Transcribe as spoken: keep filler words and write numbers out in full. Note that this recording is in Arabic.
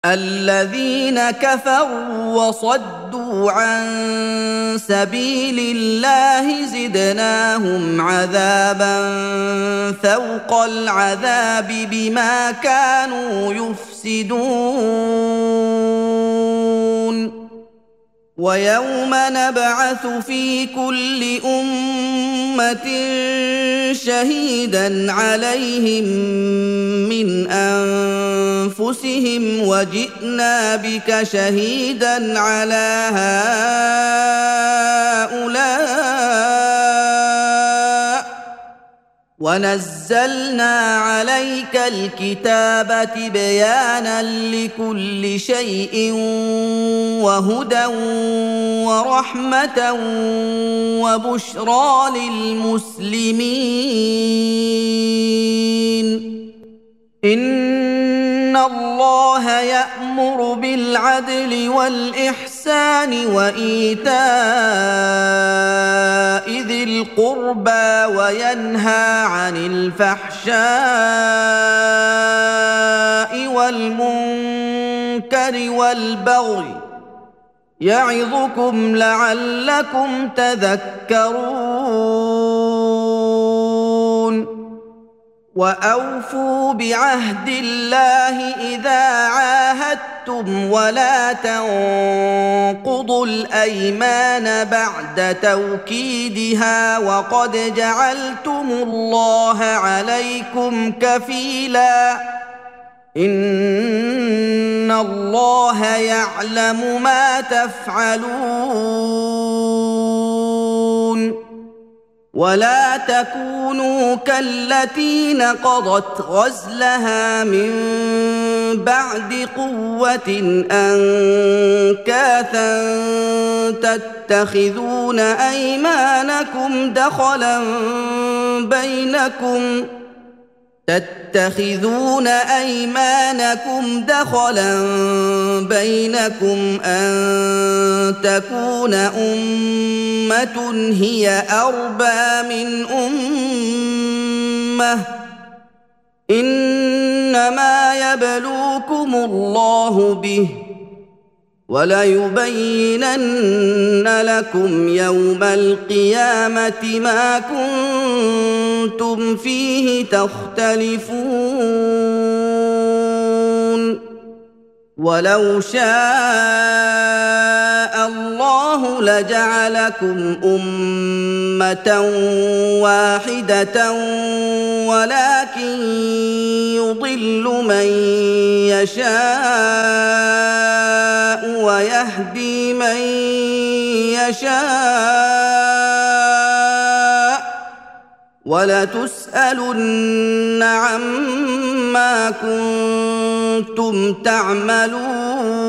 الذين كفروا وصدوا عن سبيل الله زدناهم عذابا فوق العذاب بما كانوا يفسدون ويوم نبعث في كل أمة شهيدا عليهم من أنفسهم وجئنا بك شهيدا على هؤلاء ونزلنا عليك الكتاب تبيانا لكل شيء وهدى ورحمة وبشرى للمسلمين إن الله يأمر بالعدل والإحسان وإيتاء ذي القربى وينهى عن الفحشاء والمنكر والبغي يعظكم لعلكم تذكرون وأوفوا بعهد الله إذا عاهدتم ولا تنقضوا الأيمان بعد توكيدها وقد جعلتم الله عليكم كفيلا إن الله يعلم ما تفعلون ولا تكونوا كالتي نقضت غزلها من بعد قوة أنكاثا تتخذون أيمانكم دخلا بينكم تتخذون أيمانكم دخلا بينكم أن تكون أمة هي أربى من أمة إنما يبلوكم الله به وليبينن لكم يوم القيامة ما كنتم فيه تختلفون ولو شاء الله لجعلكم أمة واحدة ولكن يضل من يشاء ويهدي من يشاء ولتسألن عما كنتم تعملون